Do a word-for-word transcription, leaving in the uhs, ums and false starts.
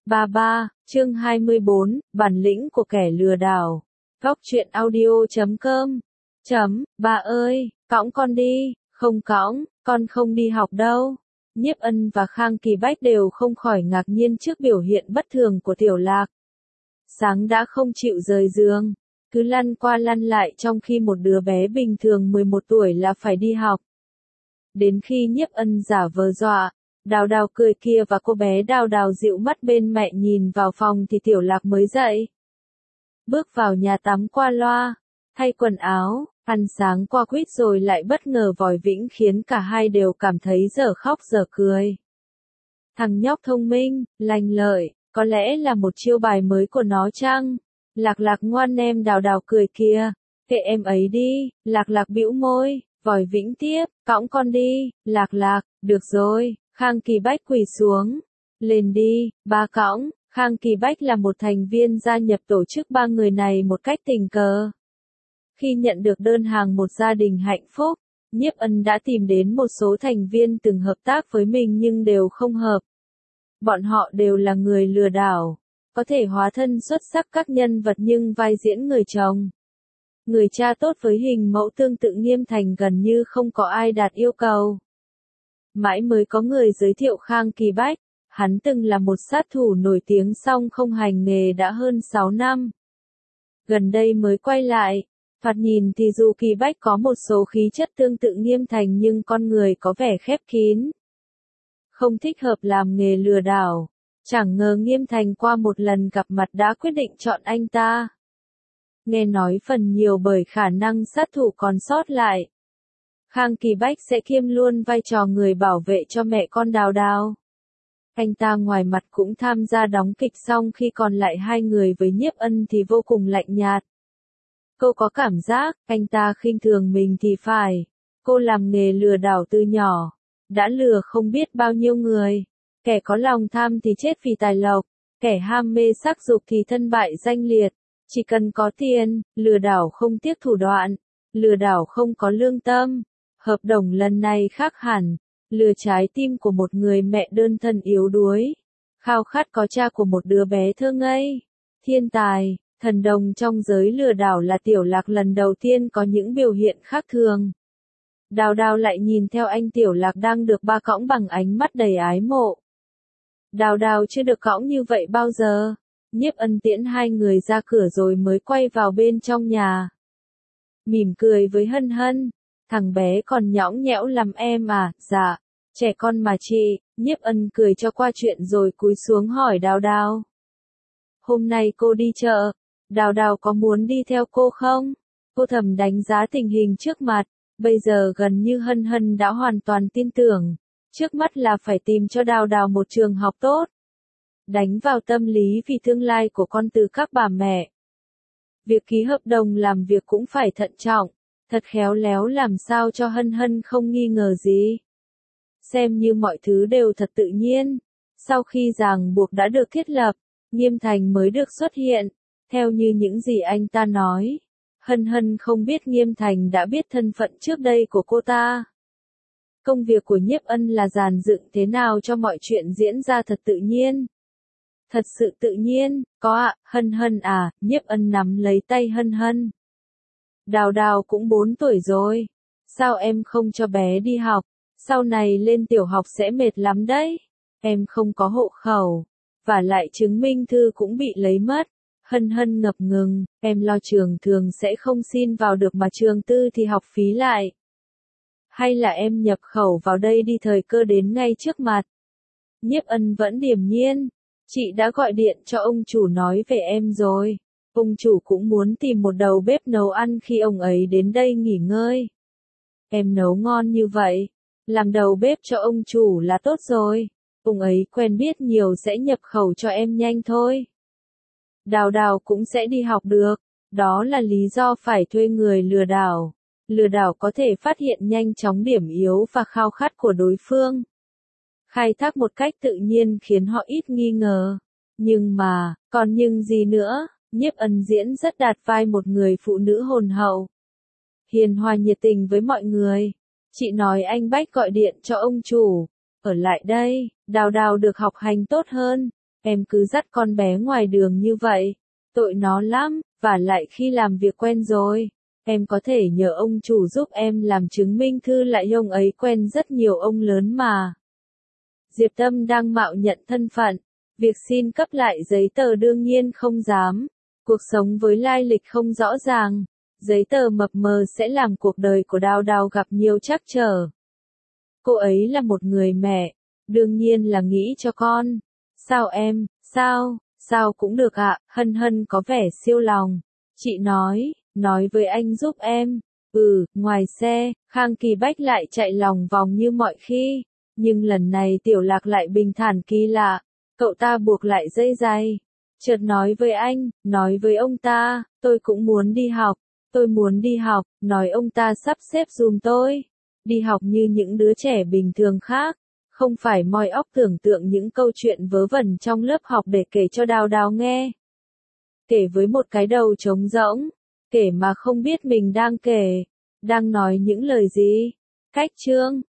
ba ba, chương hai mươi bốn, bản lĩnh của kẻ lừa đảo. Góc truyện audio chấm com. Chấm, ba ơi, cõng con đi, không cõng, con không đi học đâu. Nhiếp Ân và Khang Kỳ Bách đều không khỏi ngạc nhiên trước biểu hiện bất thường của Tiểu Lạc. Sáng đã không chịu rời giường, cứ lăn qua lăn lại trong khi một đứa bé bình thường mười một tuổi là phải đi học. Đến khi Nhiếp Ân giả vờ dọa, Đào Đào cười kia và cô bé Đào Đào dịu mắt bên mẹ nhìn vào phòng thì Tiểu Lạc mới dậy. Bước vào nhà tắm qua loa, thay quần áo, ăn sáng qua quýt rồi lại bất ngờ vòi vĩnh khiến cả hai đều cảm thấy dở khóc dở cười. Thằng nhóc thông minh, lành lợi, có lẽ là một chiêu bài mới của nó chăng? Lạc Lạc ngoan em. Đào Đào cười kia, kệ em ấy đi. Lạc Lạc bĩu môi, vòi vĩnh tiếp, cõng con đi. Lạc Lạc, được rồi. Khang Kỳ Bách quỳ xuống. Lên đi, ba cõng. Khang Kỳ Bách là một thành viên gia nhập tổ chức ba người này một cách tình cờ. Khi nhận được đơn hàng một gia đình hạnh phúc, Nhiếp Ân đã tìm đến một số thành viên từng hợp tác với mình nhưng đều không hợp. Bọn họ đều là người lừa đảo, có thể hóa thân xuất sắc các nhân vật nhưng vai diễn người chồng, người cha tốt với hình mẫu tương tự Nghiêm Thành gần như không có ai đạt yêu cầu. Mãi mới có người giới thiệu Khang Kỳ Bách, hắn từng là một sát thủ nổi tiếng song không hành nghề đã hơn sáu năm. Gần đây mới quay lại, thoạt nhìn thì dù Kỳ Bách có một số khí chất tương tự Nghiêm Thành nhưng con người có vẻ khép kín, không thích hợp làm nghề lừa đảo. Chẳng ngờ Nghiêm Thành qua một lần gặp mặt đã quyết định chọn anh ta. Nghe nói phần nhiều bởi khả năng sát thủ còn sót lại. Khang Kỳ Bách sẽ kiêm luôn vai trò người bảo vệ cho mẹ con Đào Đào. Anh ta ngoài mặt cũng tham gia đóng kịch xong khi còn lại hai người với Nhiếp Ân thì vô cùng lạnh nhạt. Cô có cảm giác, anh ta khinh thường mình thì phải. Cô làm nghề lừa đảo từ nhỏ, đã lừa không biết bao nhiêu người. Kẻ có lòng tham thì chết vì tài lộc, kẻ ham mê sắc dục thì thân bại danh liệt. Chỉ cần có tiền, lừa đảo không tiếc thủ đoạn, lừa đảo không có lương tâm. Hợp đồng lần này khác hẳn, lừa trái tim của một người mẹ đơn thân yếu đuối, khao khát có cha của một đứa bé thơ ngây. Thiên tài, thần đồng trong giới lừa đảo là Tiểu Lạc lần đầu tiên có những biểu hiện khác thường. Đào Đào lại nhìn theo anh Tiểu Lạc đang được ba cõng bằng ánh mắt đầy ái mộ. Đào Đào chưa được cõng như vậy bao giờ. Nhiếp Ân tiễn hai người ra cửa rồi mới quay vào bên trong nhà. Mỉm cười với Hân Hân, thằng bé còn nhõng nhẽo lắm em à? Dạ, trẻ con mà chị. Nhiếp Ân cười cho qua chuyện rồi cúi xuống hỏi Đào Đào. Hôm nay cô đi chợ, Đào Đào có muốn đi theo cô không? Cô thầm đánh giá tình hình trước mặt, bây giờ gần như Hân Hân đã hoàn toàn tin tưởng. Trước mắt là phải tìm cho Đào Đào một trường học tốt. Đánh vào tâm lý vì tương lai của con từ các bà mẹ. Việc ký hợp đồng làm việc cũng phải thận trọng, thật khéo léo làm sao cho Hân Hân không nghi ngờ gì. Xem như mọi thứ đều thật tự nhiên. Sau khi ràng buộc đã được thiết lập, Nghiêm Thành mới được xuất hiện. Theo như những gì anh ta nói, Hân Hân không biết Nghiêm Thành đã biết thân phận trước đây của cô ta. Công việc của Nhiếp Ân là dàn dựng thế nào cho mọi chuyện diễn ra thật tự nhiên. Thật sự tự nhiên, có ạ. Hân Hân à. Nhiếp Ân nắm lấy tay Hân Hân. Đào Đào cũng bốn tuổi rồi. Sao em không cho bé đi học? Sau này lên tiểu học sẽ mệt lắm đấy. Em không có hộ khẩu. Và lại chứng minh thư cũng bị lấy mất. Hân Hân ngập ngừng, em lo trường thường sẽ không xin vào được mà trường tư thì học phí lại. Hay là em nhập khẩu vào đây đi, thời cơ đến ngay trước mặt. Nhiếp Ân vẫn điềm nhiên. Chị đã gọi điện cho ông chủ nói về em rồi. Ông chủ cũng muốn tìm một đầu bếp nấu ăn khi ông ấy đến đây nghỉ ngơi. Em nấu ngon như vậy, làm đầu bếp cho ông chủ là tốt rồi. Ông ấy quen biết nhiều sẽ nhập khẩu cho em nhanh thôi. Đào Đào cũng sẽ đi học được. Đó là lý do phải thuê người lừa đảo. Lừa đảo có thể phát hiện nhanh chóng điểm yếu và khao khát của đối phương. Khai thác một cách tự nhiên khiến họ ít nghi ngờ. Nhưng mà, còn nhưng gì nữa, Nhiếp Ân diễn rất đạt vai một người phụ nữ hồn hậu. Hiền hòa nhiệt tình với mọi người. Chị nói anh Bách gọi điện cho ông chủ. Ở lại đây, Đào Đào được học hành tốt hơn. em cứ dắt con bé ngoài đường như vậy, tội nó lắm, và lại khi làm việc quen rồi, em có thể nhờ ông chủ giúp em làm chứng minh thư lại ông ấy quen rất nhiều ông lớn mà. Diệp Tâm đang mạo nhận thân phận, việc xin cấp lại giấy tờ đương nhiên không dám, cuộc sống với lai lịch không rõ ràng, giấy tờ mập mờ sẽ làm cuộc đời của Đào Đào gặp nhiều trắc trở. Cô ấy là một người mẹ, đương nhiên là nghĩ cho con. Sao em, sao, sao cũng được ạ, Hân Hân có vẻ siêu lòng. Chị nói, nói với anh giúp em. Ừ, ngoài xe, Khang Kỳ Bách lại chạy lòng vòng như mọi khi. Nhưng lần này Tiểu Lạc lại bình thản kỳ lạ. Cậu ta buộc lại dây giày. Chợt nói với anh, nói với ông ta, tôi cũng muốn đi học. Tôi muốn đi học, nói ông ta sắp xếp dùm tôi. Đi học như những đứa trẻ bình thường khác. Không phải moi óc tưởng tượng những câu chuyện vớ vẩn trong lớp học để kể cho Đào Đào nghe. Kể với một cái đầu trống rỗng. Kể mà không biết mình đang kể. Đang nói những lời gì. Cách chương.